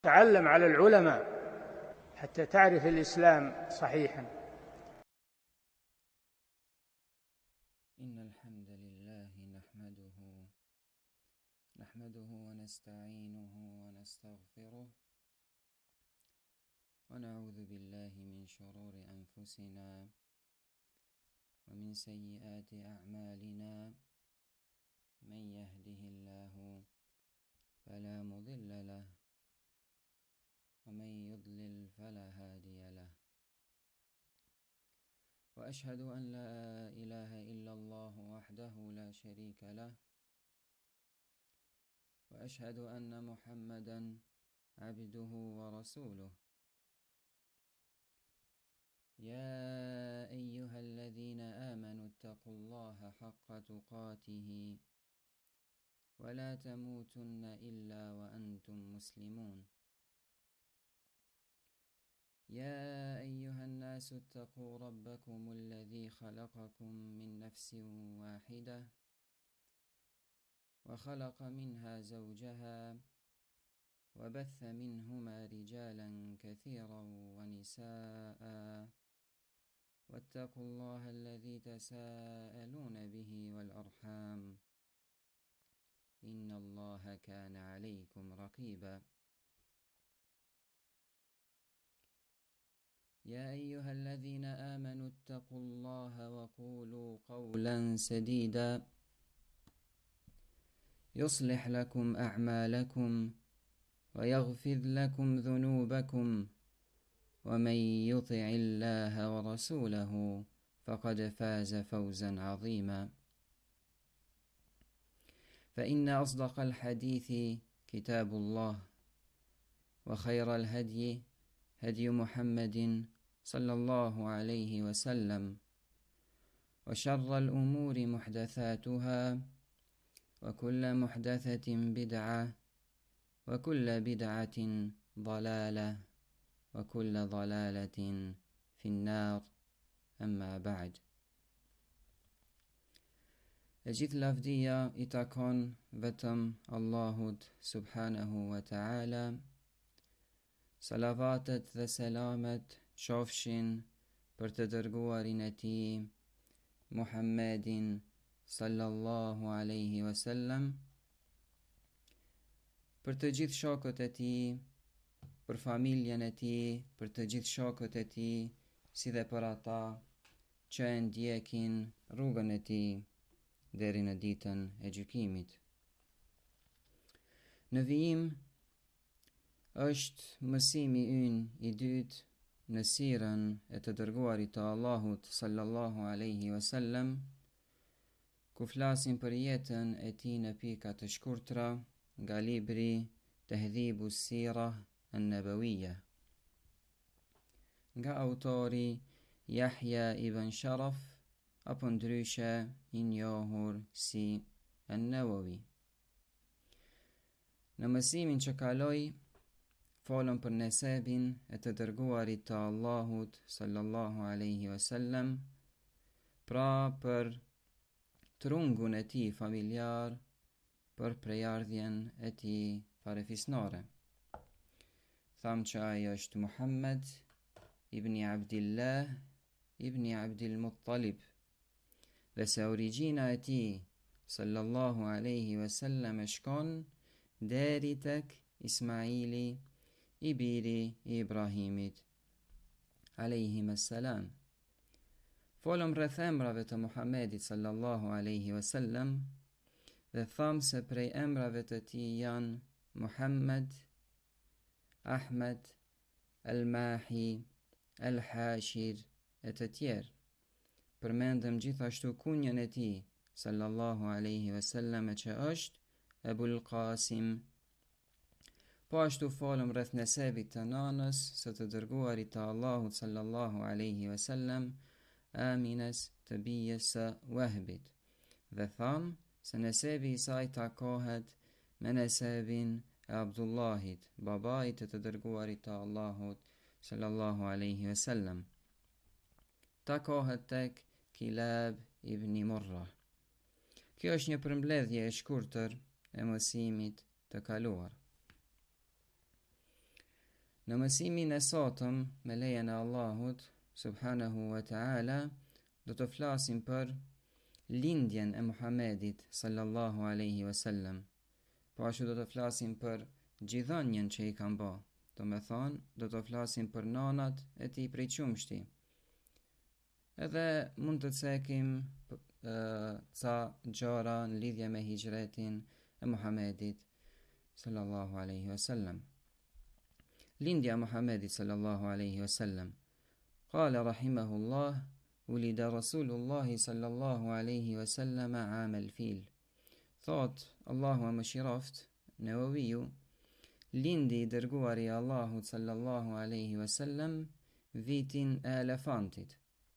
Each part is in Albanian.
تعلم على العلماء حتى تعرف الإسلام صحيحا. إن الحمد لله نحمده ونستعينه ونستغفره ونعوذ بالله من شرور أنفسنا ومن سيئات أعمالنا. من يهده الله فلا مضل له ومن يضلل فلا هادي له، وأشهد أن لا إله إلا الله وحده لا شريك له، وأشهد أن محمدا عبده ورسوله. يا أيها الذين آمنوا اتقوا الله حق تقاته ولا تموتن إلا وأنتم مسلمون. يا أيها الناس اتقوا ربكم الذي خلقكم من نفس واحدة وخلق منها زوجها وبث منهما رجالا كثيرا ونساء، واتقوا الله الذي تساءلون به والأرحام إن الله كان عليكم رقيبا. يا أيها الذين آمنوا اتقوا الله وقولوا قولا سديدا يصلح لكم أعمالكم ويغفر لكم ذنوبكم، ومن يطع الله ورسوله فقد فاز فوزا عظيما. فإن أصدق الحديث كتاب الله، وخير الهدي هدي محمد صلى الله عليه وسلم، وشر الأمور محدثاتها، وكل محدثة بدعة، وكل بدعة ضلالة، وكل ضلالة في النار. أما بعد. E gjithë lavdia I takon vetëm Allahut subhanahu wa ta'ala. Salavatet dhe selamet qofshin për të dërguarin e tij Muhammedin sallallahu alaihi wasallam, për të gjithë shokët e tij, për familjen e tij, për të gjithë shokët e tij, si dhe për ata që e ndjekin rrugën e tij deri në ditën e gjykimit. Në vijim është mësimi ynë I dytë në sirën e të dërguarit të Allahut sallallahu alaihi wasallam, ku flasim për jetën e tij në pika të shkurtra nga libri Tahdhibu s-Sirah an-Nabawiyya, nga autori Yahya ibn Sharaf, apo ndryshe I njohur si An-Nawawi. Në mësimin që kaloi, folëm për nesebin e të dërguarit të Allahut sallallahu alaihi wasallam, pra për trungun e tij familjar, për prejardhjen e tij farefisnore. Tham që ai është Muhammed ibn Abdillah ibn Abdil Muttalib, dhe se origjina e tij sallallahu alaihi wasallam e shkon deri tek Ismaili, I biri I Ibrahimit alayhim assalam. Folëm rreth emrave të Muhammedit sallallahu alaihi wasallam dhe tham se prej emrave të tij janë Muhammed, Ahmed, Al-Mahi, Al-Hashir e të tjerë. Përmendëm gjithashtu kunjën e tij sallallahu alaihi wasallam që është Ebul Qasim. Po ashtu folëm rreth nesebit të nanës së të dërguarit të Allahut sallallahu alaihi wasallam, Amines të bijës së Wahbit, dhe tham se nesebi I saj takohet me nesebin e Abdullahit, babait të dërguarit të Allahut sallallahu alaihi wasallam. Takohet tek Kilab ibn Murrah. Kjo është një përmbledhje e shkurtër e mësimit të kaluar. Në mësimin e sotëm, me lejen e Allahut subhanahu wa ta'ala, do të flasim për lindjen e Muhamedit sallallahu alaihi wasallam. Po ashtu do të flasim për gjithënjën që i kanë bë. Do me thonë, do të flasim për nanat e tij prej qumshti. Edhe mund të cekim ca gjëra në lidhje me hijretin e Muhamedit sallallahu alaihi wasallam. Lindja e Muhamedit sallallahu alaihi wasallam. Qala rahimahullah, ulida Rasulullahi sallallahu alaihi wasallam am al-fil. Thot Allahu më shiroft, Nawawiu, lindi i dërguari i Allahut sallallahu alaihi wasallam vitin e elefantit.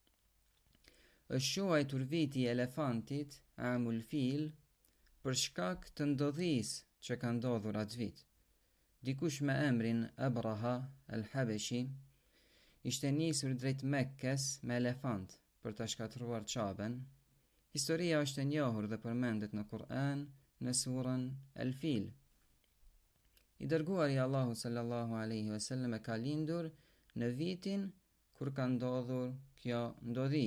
Është quajtur viti i elefantit, amul fil, për shkak të ndodhisë që ka ndodhur atë vit. Dikush me emrin Abraha al-Habeshi ishte nisur drejt Mekkes me elefant për të shkatruar Qaben. Historia është e njohur dhe përmendet në Kur'an në surën El-Fil. I dërguari i Allahut sallallahu alaihi wasallam ka lindur në vitin kur ka ndodhur kjo ndodhi.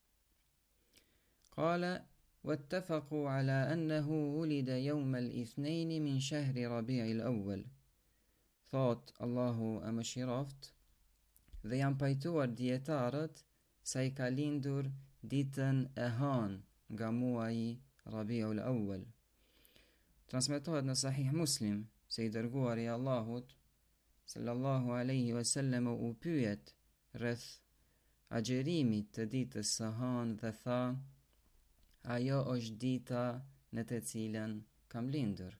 Qala wattafaqu ala annahu wulida yawm al-ithnain min shahri Rabi' al-awwal. Thot Allahu më shiroft, dhe janë pajtuar dietarët sa i ka lindur ditën e hanë nga muaji Rabiul Awwal. Transmetohet në Sahih Muslim se i dërguari i Allahut sallallahu alaihi wasallam u pyet rreth agjerimit të ditës së hanë dhe tha: ajo është dita në të cilën kam lindur.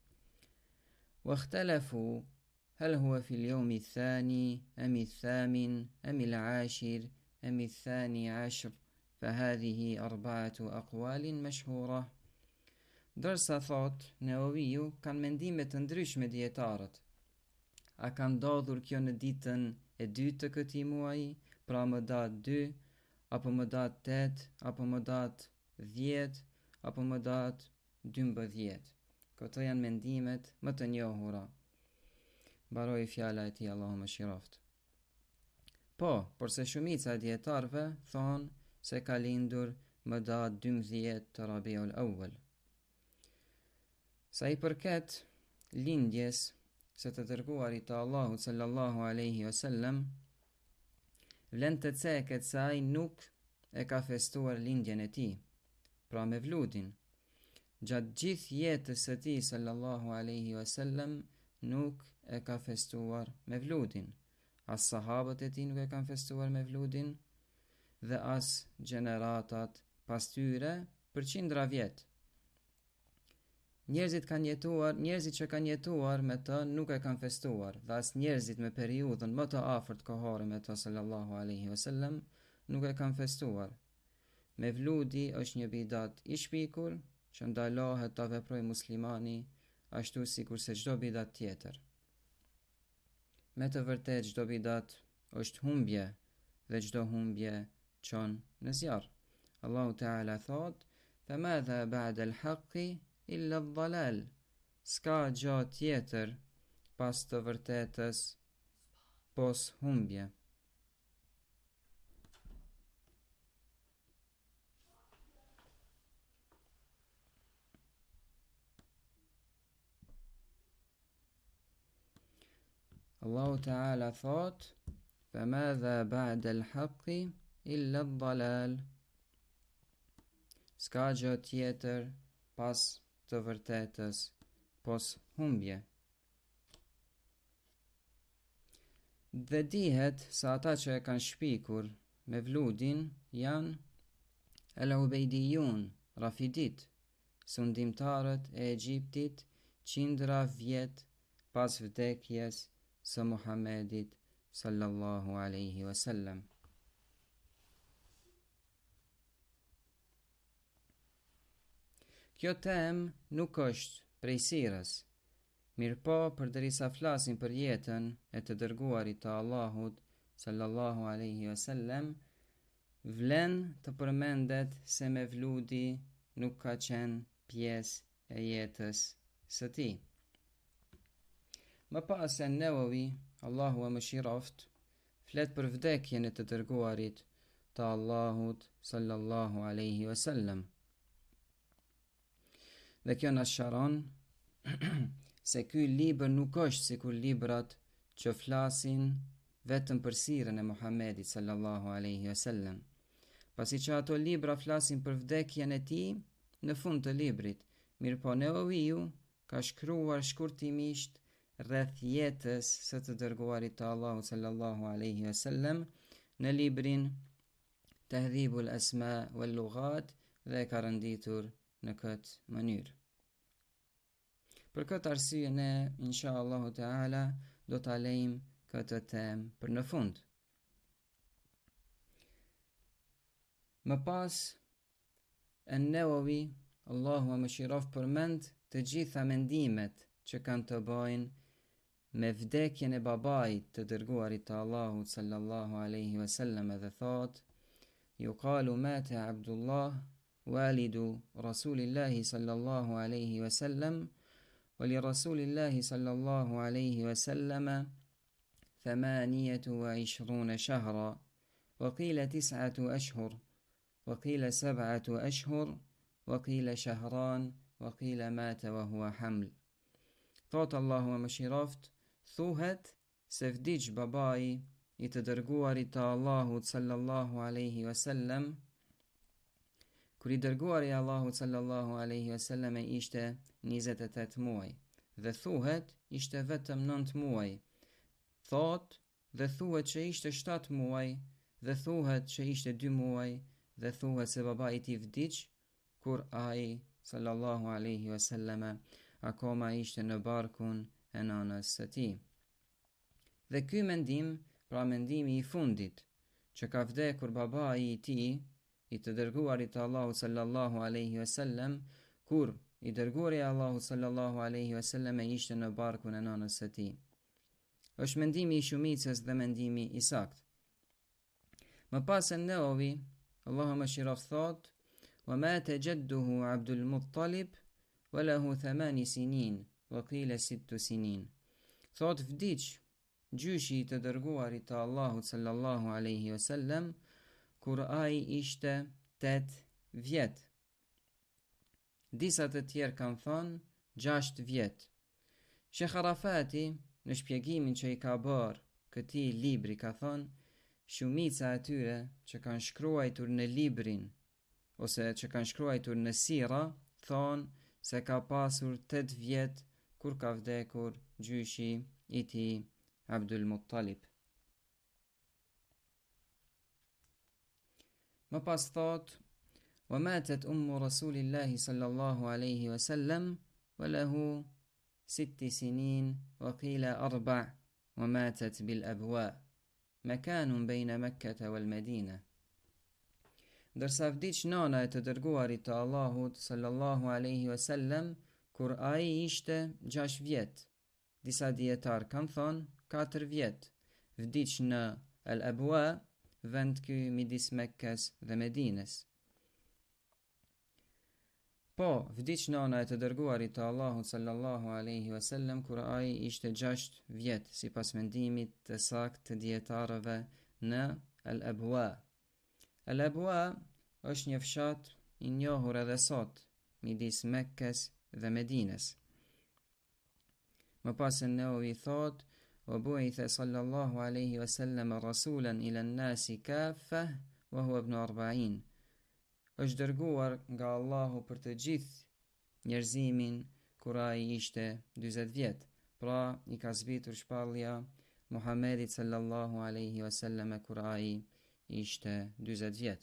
واختلفوا هل هو في اليوم الثاني أم الثامن أم العاشر أم الثاني عشر فهذه 4 أقوال مشهورة. Dërsa thot Nawawiu, kanë mendime të ndryshme dietarët. A ka ndodhur kjo në ditën e dytë të këtij muaji, pra më datë 2, apo më datë 8, apo më datë 10, apo më datë 12? Këto janë mendimet më të njohura. Baroi fjala e tij Allahu më shiroft. Por se shumica e dietarëve thonë se ka lindur më datë 12 të Rabiul Awwal. Sa i përket lindjes së të dërguarit të Allahut sallallahu alaihi wasallam, vlen të ceket se ai nuk e ka festuar lindjen e tij, pra mevludin. Gjatë gjithë jetës së tij sallallahu alaihi wasallam nuk e ka festuar mevludin. As sahabët e tij nuk e kanë festuar mevludin dhe as gjeneratat pas tyre për qindra vjet. Njerëzit që kanë jetuar me të nuk e kanë festuar, dhe as njerëzit me periudhën më të afërt kohore me të sallallahu alaihi wasallam nuk e kanë festuar. Mevludi është një bidat i shpikur që ndalohet ta veprojë muslimani ashtu sikur se çdo bidat tjetër. Me të vërtet çdo bidat është humbje dhe çdo humbje çon në zjarr. Allahu Teala thot: "Famadha ba'da al-haqqi illa ad-dalal." Ska gjë tjetër pas të vërtetës pos humbje. Allahu Teala thot: "Famadha ba'da al-haqqi illa ad-dalal." Ska gjë tjetër pas të vërtetës pos humbje. Dhe dihet se ata që e kanë shpikur mevludin janë el-Ubejdijun, Rafidit, sundimtarët e Egjiptit qindra vjet pas vdekjes së Muhamedit sallallahu alaihi wasallam. Kjo temë nuk është prej sirës, mirëpo përderisa flasim për jetën e të dërguarit të Allahut sallallahu alaihi wasallam, vlen të përmendet se mevludi nuk ka qenë pjesë e jetës së tij. Më pas Nawawi Allahu e mëshiroft, flet për vdekjen e të dërguarit të Allahut sallallahu alaihi wasallam. Dhe kjo na shëron se ky libër nuk është sikur librat që flasin vetëm për sirën e Muhamedit sallallahu alaihi wasallam. Pasi që ato libra flasin për vdekjen e tij në fund të librit, mirëpo Nevaviu ka shkruar shkurtimisht rreth jetës së të dërguarit të Allahut sallallahu alaihi wasallam në librin Tahdhibul Asma wal Lughat dhe ka renditur në këtë mënyrë. Për këtë arsye ne inshallahu taala do ta lejmë këtë temë për në fund. Më pas, An-Nawawi, Allahu e mëshiroft, përmend të gjitha mendimet që kanë të bëjnë me vdekjen e babait të dërguarit të Allahut sallallahu alaihi wasallam dhe thot: Yuqalu mata Abdullah walidu Rasulillahi sallallahu alaihi wasallam wa li Rasulillahi sallallahu alaihi wasallam 28 shahra wa qila 9 ashhur wa qila 7 ashhur wa qila shahran wa qila mata wa huwa haml. Thot Allahu e mëshiroft, thuhet se vdiq babai i të dërguarit të Allahut sallallahu alaihi wasallam kur i dërguari Allahut sallallahu alaihi wasallam ishte 28 muaj, dhe thuhet ishte vetëm 9 muaj. Thot dhe thuhet që ishte 7 muaj, dhe thuhet që ishte 2 muaj, dhe thuhet se babai i tij vdiq kur ai sallallahu alaihi wasallam akoma ishte në barkun e nanës së tij. Dhe ky mendim, pra mendimi i fundit, që ka vdekur babai i tij, i të dërguarit të Allahut sallallahu alaihi wasallam, kur i dërguari Allahut sallallahu alaihi wasallam ishte në barkun e nanës së tij, është mendimi i shumicës dhe mendimi i saktë. Më pas An-Nawawi, Allahu mëshiroft, thot: "Wa mata jadduhu Abdul Muttalib wa lahu 8 sinin wa qila 6 sinin." Thot vdiq gjyshi i të dërguarit të Allahut sallallahu alaihi wasallam kur ai ishte 8 vjet. Disa të tjerë kanë thënë 6 vjet. Sheikh Arafati në shpjegimin që i ka bërë këtij libri ka thënë: shumica e tyre që kanë shkruar në librin ose që kanë shkruar në sira thonë se ka pasur 8 vjet kur ka vdekur gjyshi i tij Abdul Muttalib. Më pas thot: "Wa matat ummu Rasulillahi sallallahu alaihi wasallam wa lahu 6 sinin wa qila 4 wa matat bil abwa makanun bayna Makkah wal Madina." Ndërsa vdiq nana e të dërguarit të Allahut sallallahu alaihi wasallam kur ai ishte 6 vjet. Disa dietar kanë thonë 4 vjet. Vdiq në Al-Abwa, vend ky midis Mekkes dhe Medines. Po, vdiq nana e të dërguarit të Allahut sallallahu alaihi wasallam kur ai ishte 6 vjet, sipas mendimit të saktë të dietarëve në Al-Abwa. Al-Abwa është një fshat i njohur edhe sot midis Mekkes dhe Medines. Më pas An-Nawawi thot: "Wa bu'itha sallallahu alaihi wasallam rasulan ila an-nasi kaffah wa huwa ibn 40." Është dërguar nga Allahu për të gjithë njerëzimin kur ai ishte 40 vjet. Pra i ka zbritur shpallja Muhamedit sallallahu alaihi wasallam kur ai ishte 40 vjet.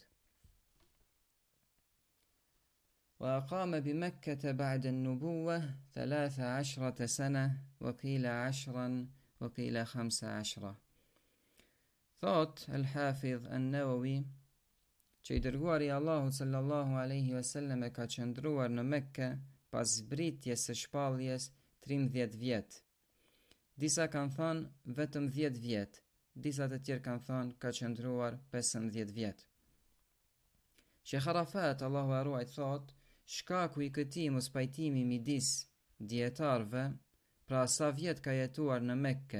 وأقام بمكة بعد النبوة 13 سنة وقيل 10 وقيل 15. Thot Al-Hafidh An-Nawawi që i dërguari Allahu sallallahu alaihi wasallam ka qëndruar në Mekke pas zbritjes së shpalljes 13 vjet. Disa kanë thënë vetëm 10 vjet, disa të tjerë kanë thënë ka qëndruar 15 vjet. Sheikh Arafat, Allahu e ruaj, thot: "Shkaku i këtij mospajtimi midis dietarëve, pra sa vjet ka jetuar në Mekke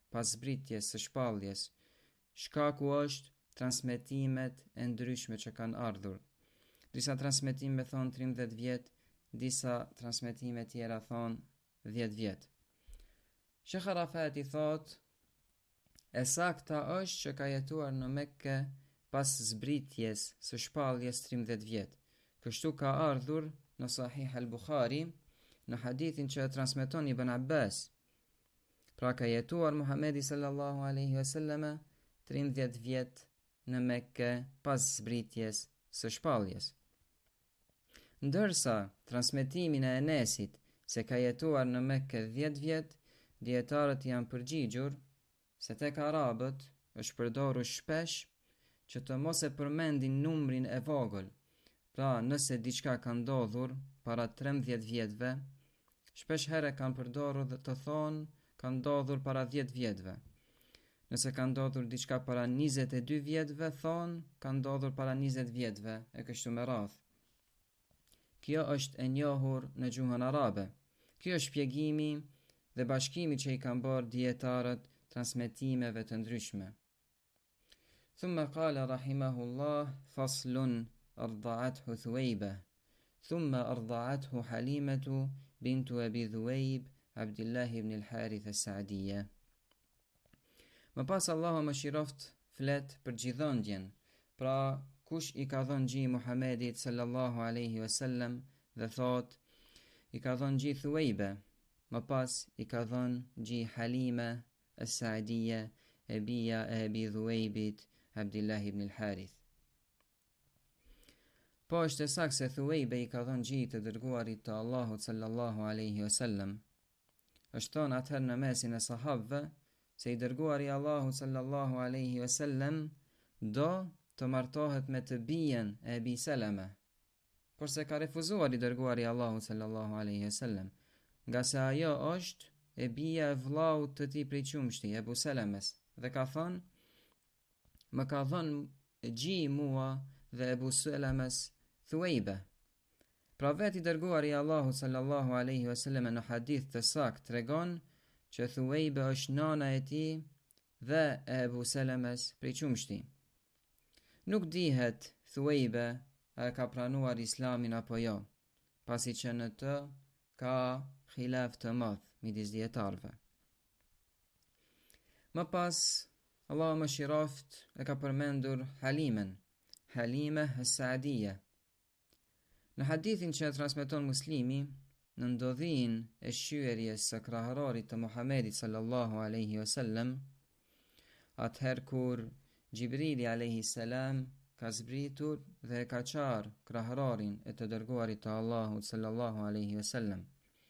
pas zbritjes së shpalljes. Shkaku është transmetimet e ndryshme që kanë ardhur. Disa transmetime thonë 13 vjet, disa transmetime tjera thonë 10 vjet. Sheikh Arafati thot, e sakta është që ka jetuar në Mekke pas zbritjes së shpalljes 13 vjet. Kështu ka ardhur në Sahih al-Bukhari, në hadithin që transmeton Ibn Abbas. Pra ka jetuar Muhamedi sallallahu alaihi wasallam 13 vjet në Mekke pas zbritjes së shpalljes. Ndërsa transmetimin e Enesit se ka jetuar në Mekke 10 vjet, dietarët janë përgjigjur se tek arabët është përdorur shpesh që të mos e përmendin numrin e vogël. Pra, nëse diçka ka ndodhur para 13 vjetëve, shpesh herë kanë përdorur dhe të thonë ka ndodhur para 10 vjetëve. Nëse ka ndodhur diçka para 22 vjetëve, thonë ka ndodhur para 20 vjetëve e kështu me radhë. Kjo është e njohur në gjuhën arabe. Kjo është shpjegimi dhe bashkimi që i kanë bërë dietarët transmetimeve të ndryshme. Thumma qala rahimahullah faslun arda'athu Thuwayba thumma arda'athu Halimatu bintu Abi Dhuwayb Abdullah ibn al-Harith as-Sa'diyya. Më pas Allahu më shiroft flet për gjithëndjen, pra kush i ka dhënë gji Muhamedit sallallahu alaihi wasallam dhe thot i ka dhënë gji Thuwayba, më pas i ka dhënë gji Halime as-Sa'diyya e bia e Abi Dhuwaybit Abdullah ibn al-Harith. Po është e saktë se Thuwayba i ka dhënë gji të dërguarit të Allahut sallallahu alaihi wasallam. Është thonë atëherë në mesin e sahabëve se i dërguari Allahu sallallahu alaihi wasallam do të martohet me të bijen e Abi Salama, por se ka refuzuar i dërguari Allahu sallallahu alaihi wasallam, nga se ajo është e bija e vllaut të tij prej qumshti, Ebu Salames, dhe ka thënë, më ka dhënë gji mua dhe Ebu Salames Thuwayba. Pra vetë i dërguari Allahu sallallahu alaihi wasallam në hadith të saktë tregon që Thuwayba është nana e tij dhe e Ebu Salames prej qumshti. Nuk dihet Thuwayba a ka pranuar islamin apo jo, pasi që në të ka khilaf të madh midis dietarëve. Më pas, Allahu më shiroft e ka përmendur Halimen, Halime as-Sa'diyya. Në hadithin që e transmeton Muslimi, në ndodhin e shqyerjes së krahërorit të Muhamedit sallallahu alaihi wasallam, atëherë kur Gjibrili alaihi salam ka zbritur dhe ka qarë krahërorin e të dërguarit të Allahut sallallahu alaihi wasallam.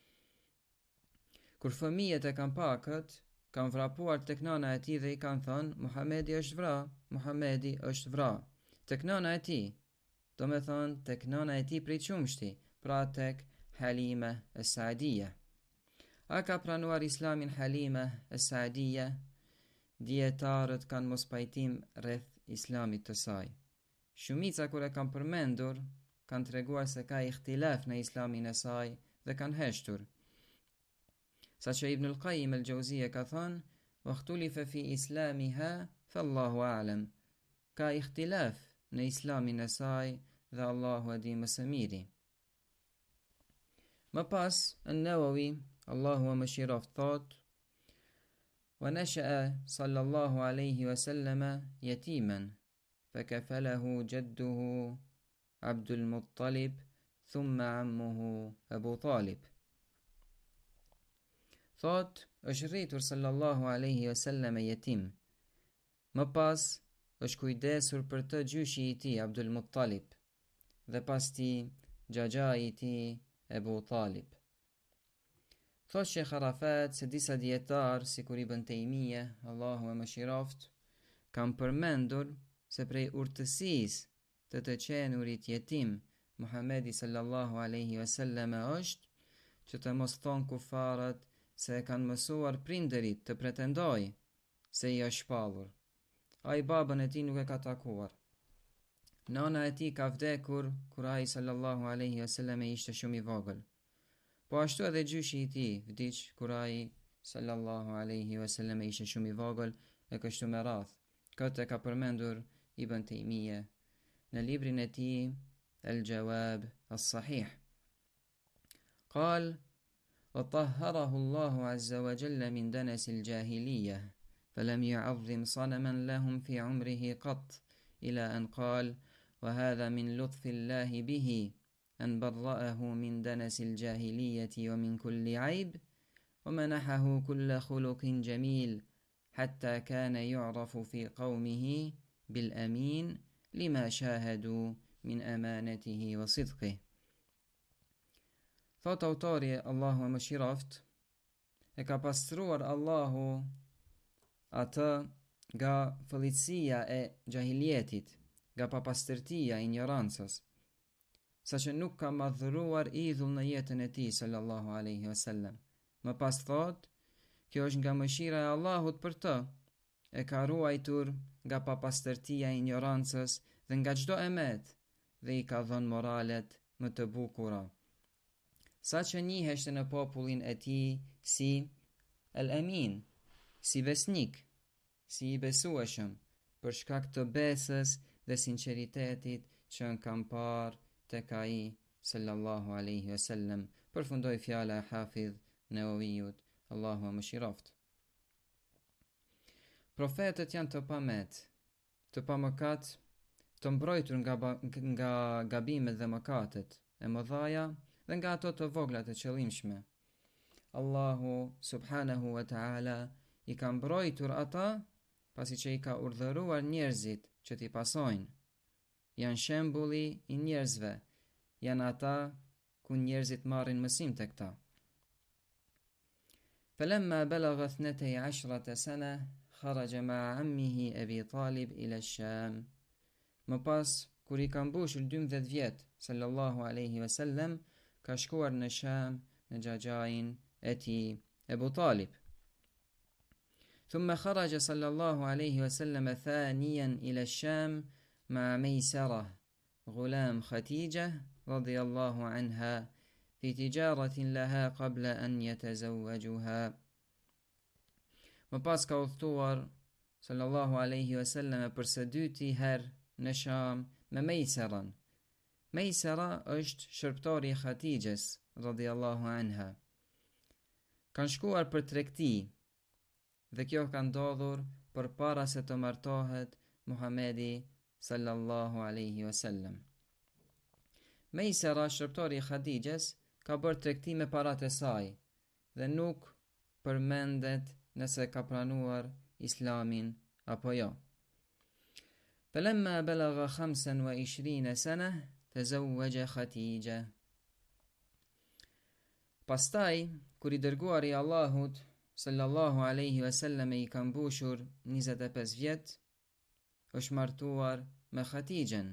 Kur fëmijët e kanë pakët, kanë vrapuar tek nana e tij dhe i kanë thënë Muhamedi është vra, Muhamedi është vra. Tek nana e tij, do me thonë tek nana e tij prej qumshti, pra tek Halime as-Sa'diyya. A ka pranuar islamin Halime as-Sa'diyya? Dietarët kanë mos pajtim rreth islamit të saj. Shumica kur e kanë përmendur, kanë treguar se ka ihtilaf në islamin e saj dhe kanë heshtur. Sa që Ibn al-Qayyim al-Jauziyja ka thënë, "Wahtulifa fi islamiha, fallahu a'lam." Ka ihtilaf në islamin e saj dhe Allahu e di më së miri. Më pas, an-Nawawi, Allahu e mëshiroft, thot: "Wa nasha'a sallallahu alaihi wasallam yatiman, fakafalahu jadduhu Abdul Muttalib, thumma ammuhu Abu Talib." Thot, është rritur sallallahu alaihi wasallam jetim. Më pas, është kujdesur për të gjyshi i tij Abdul Muttalib dhe pas ti xhaxhai i tij Ebu Talib. Thot Sheikh Arafat se disa dietar, si kur Ibn Taymije, Allahu e mëshiroft, kanë përmendur se prej urtësisë të qenurit jetim Muhamedi sallallahu alaihi wasallam është që të mos thonë kufarët se e kanë mësuar prindërit të pretendoj se i është shpallur. Ai babën e tij nuk e ka takuar. Nana e tij ka vdekur kur ai sallallahu alaihi wasallam ishte shumë i vogël. Po ashtu edhe gjyshi i tij vdiq kur ai sallallahu alaihi wasallam ishte shumë i vogël e kështu me radhë. Këtë e ka përmendur Ibn Taymija në librin e tij El-Jawab As-Sahih. قال: وطهره الله عز وجل من دنس الجاهلية فلم يعظم صنما لهم في عمره قط إلى أن قال: وهذا من لطف الله به أن برأه من دنس الجاهلية ومن كل عيب ومنحه كل خلق جميل حتى كان يعرف في قومه بالأمين لما شاهدوا من أمانته وصدقه. Thot autori Allahu e mëshiroft, e ka pastruar Allahu atë nga fëllitësia e gjahiljetit, nga papastërtia e ignorancës, saqë nuk ka madhëruar idhull në jetën e tij sallallahu alaihi wasallam. Më pas thot, kjo është nga mëshira e Allahut për të, e ka ruajtur nga papastërtia e ignorancës dhe nga çdo emet dhe i ka dhënë moralet më të bukura. Sa që njiheshte në popullin e tij si el-amin, si besnik, si i besueshëm, për shkak të besës dhe sinqeritetit që në kam parë tek ai sallallahu alaihi wasallam. Përfundoi fjala e Hafidh Neuvijut, Allahu e mëshiroft. Profetët janë të pamet, të pamëkat, të mbrojtur nga gabimet dhe mëkatet e mëdhaja dhe nga ato të vogla të qëllimshme. Allahu subhanahu wa ta'ala i ka mbrojtur ata pasi që i ka urdhëruar njerëzit që t'i pasojnë. Janë shembulli i njerëzve, janë ata ku njerëzit marrin mësim tek ta. فلما بلغ 12 سنة خرج مع عمه أبي طالب إلى الشام. Më pas, kur i ka mbushur 12 vjet, sallallahu alaihi wasallam, ka shkuar në Sham me xhaxhain e tij Ebu Talib. ثم خرج صلى الله عليه وسلم ثانيا إلى الشام مع ميسرة غلام خديجة رضي الله عنها في تجارة لها قبل أن يتزوجها. Më pas ka udhëtuar sallallahu alaihi wasallam për së dyti herë në Sham me Mejseran. Mejsera është shërptori i Khadijës radhiyallahu anha. Kanë shkuar për tregti dhe kjo ka ndodhur përpara se të martohet Muhamedi sallallahu alaihi wasallam. Mejsera, shërptori i Khadijës, ka bërë tregti me paratë e saj dhe nuk përmendet nëse ka pranuar islamin apo jo. فلما بلغ 25 سنة تزوج خديجة. Pastaj, kur i dërguari i Allahut sallallahu alaihi wasallam i ka mbushur 25 vjet, është martuar me Khadijën.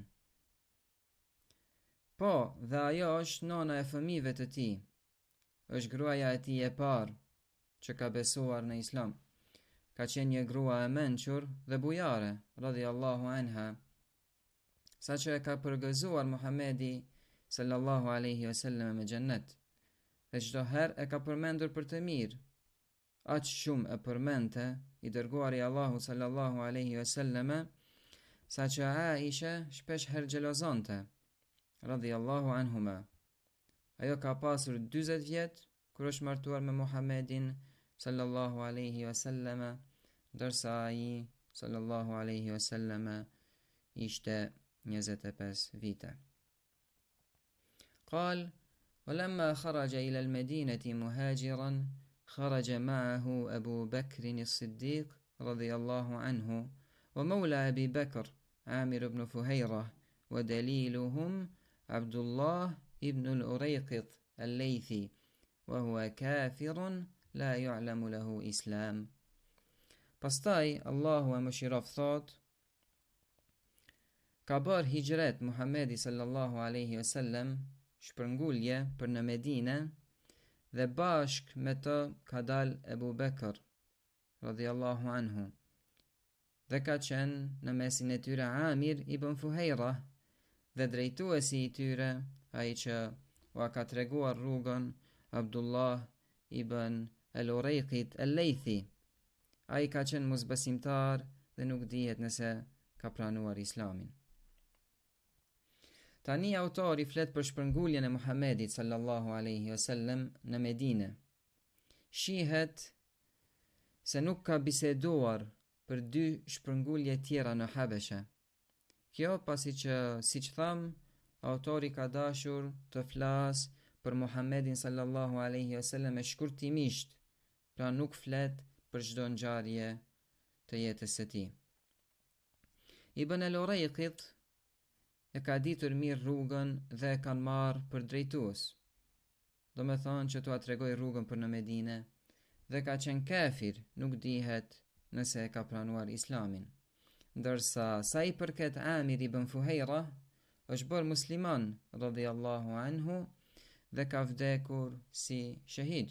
Po, dhe ajo është nona e fëmijëve të tij. Është gruaja e tij e parë që ka besuar në Islam. Ka qenë një grua e mençur dhe bujare, radhiyallahu anha, saqë e ka përgëzuar Muhamedi sallallahu alaihi wasallam me xhennet. Dhe çdo herë e ka përmendur për të mirë. Aq shumë e përmente i dërguari i Allahut sallallahu alaihi wasallam, saqë Aisha shpesh herë xhelozonte, radhiyallahu anhuma. Ajo ka pasur 40 vjet kur është martuar me Muhammedin sallallahu alaihi wasallam, ndërsa ai sallallahu alaihi wasallam ishte 25 vite. قال: ولما خرج إلى المدينة مهاجرا خرج معه أبو بكر الصديق رضي الله عنه ومولى أبي بكر عامر بن فهيرة ودليلهم عبد الله ابن الأريقط الليثي وهو كافر لا يعلم له إسلام. Pastaj Allahu e mëshiroft thot: ka bërë hijret Muhamedi sallallahu alaihi wasallam shpërngulje për në Medine dhe bashk me të ka dal Ebu Bekër radhiyallahu anhu dhe ka qenë në mesin e tyre Amir ibn Fuhejra dhe drejtuesi i tyre ai që ua ka treguar rrugën Abdullah ibn al-Uraiqit al-Laythi, ai ka qenë mosbesimtar dhe nuk dihet nëse ka pranuar islamin. Tani autori flet për shpërnguljen e Muhamedit sallallahu alaihi wasallam në Medinë. Shihet se nuk ka biseduar për 2 shpërngulje tjera në Habeshe. Kjo pasi që, siç tham, autori ka dashur të flasë për Muhammedin sallallahu alaihi wasallam e shkurtimisht, pra nuk flet për çdo ngjarje të jetës së tij. Ibn al-Uraiqit e ka ditur mirë rrugën dhe e kanë marrë për drejtues. Do me thonë që tua tregoj rrugën për në Medine, dhe ka qenë kafir, nuk dihet nëse e ka pranuar islamin. Ndërsa sa i përket Amir ibn Fuhejra, është bërë musliman radhiyallahu anhu dhe ka vdekur si shahid.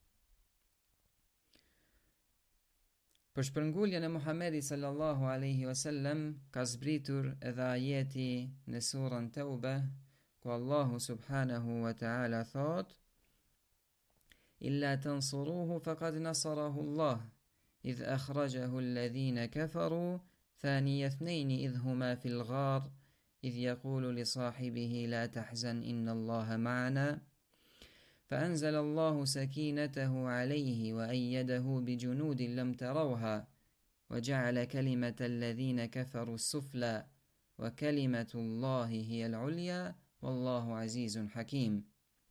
Për shpërnguljen e Muhamedit sallallahu alaihi wasallam ka zbritur edhe ajeti në surën Tauba, ku Allahu subhanahu wa ta'ala thot: Illa tansuruhu faqad nasarahu Allah, idh akhrajahu alladhina kafaru thaniya ithnayni idh huma fil ghar, idh yaqulu li sahibihi la tahzan inna Allaha ma'ana. فأنزل الله سكينته عليه وأيده بجنود لم تروها وجعل كلمة الذين كفروا السفلى وكلمة الله هي العليا والله عزيز حكيم.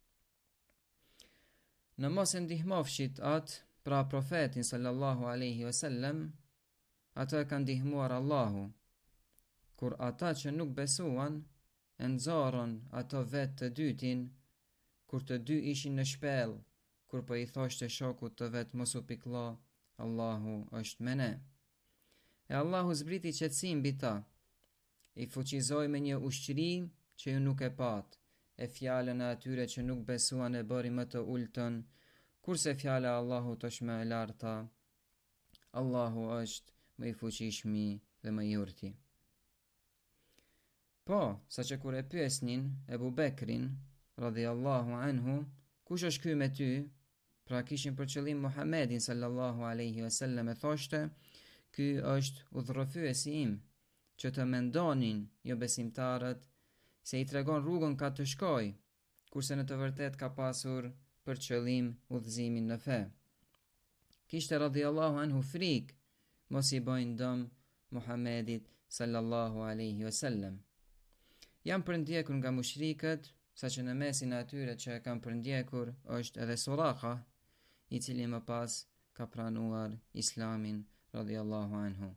Në mos e ndihmofshit atë, pra profetin sallallahu alaihi wasallam, atë e ka ndihmuar Allahu. Kur ata që nuk besuan, e nxorën ato vetë të dytin, kur të dy ishin në shpellë, kur po i thoshte shokut të vet mos u pikëllo, Allahu është me ne. E Allahu zbriti qetësim mbi ta, i fuqizoi me një ushqiri që ju nuk e pat, e fjalën e atyre që nuk besuan e bëri më të ultën, kurse fjala e Allahut është më e larta. Allahu është më i fuqishmi dhe më i urti. Po, saqë kur e pyesnin Ebu Bekrin radhiyallahu anhu, kush është ky me ty? Pra kishin për qëllim Muhammedin sallallahu alaihi wasallam, e thoshte: ky është udhërrofyesi im, që të mendonin jo besimtarët se i tregon rrugën ka të shkoj, kurse në të vërtet ka pasur për qëllim udhëzimin në fe. Kishte radhiyallahu anhu frikë mos i bëjnë dëm Muhammedit sallallahu alaihi wasallam. Jam përndjekur nga mushrikët, saqë në mesin e atyre që e kanë përndjekur është edhe Suraka, i cili më pas ka pranuar islamin radhiyallahu anhu.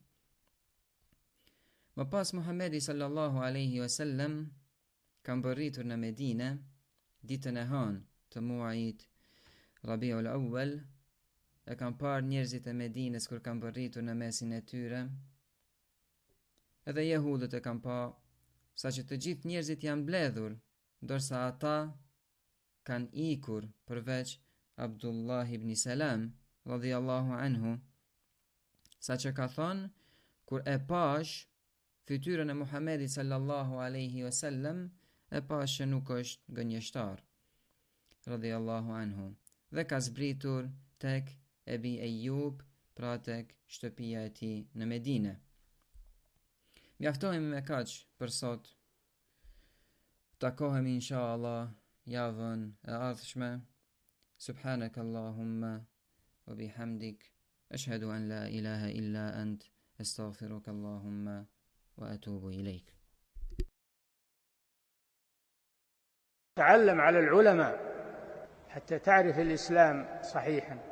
Më pas Muhammedi sallallahu alaihi wasallam ka mbërritur në Medine ditën e hënë të muajit Rabiul Awwal. E kanë parë njerëzit e Medines kur kanë mbërritur në mesin e tyre. Edhe jehudët e kanë pa, saqë të gjithë njerëzit janë mbledhur, ndërsa ata kanë ikur përveç Abdullah ibn Salam radhiyallahu anhu, saqë ka thonë, kur e pash fytyrën e Muhammedit sallallahu alaihi wasallam, e pash që nuk është gënjeshtar radhiyallahu anhu, dhe ka zbritur tek Ebi Ejub, pra tek shtëpia e tij në Medine. Mjaftohemi me kaq për sot. Takohemi inshallah javën e ardhshme. Subhanakallahumma wa bihamdik, ashhadu an la ilaha illa ant, astaghfiruka Allahumma wa atubu ilayk. تعلم على العلماء حتى تعرف الإسلام صحيحا.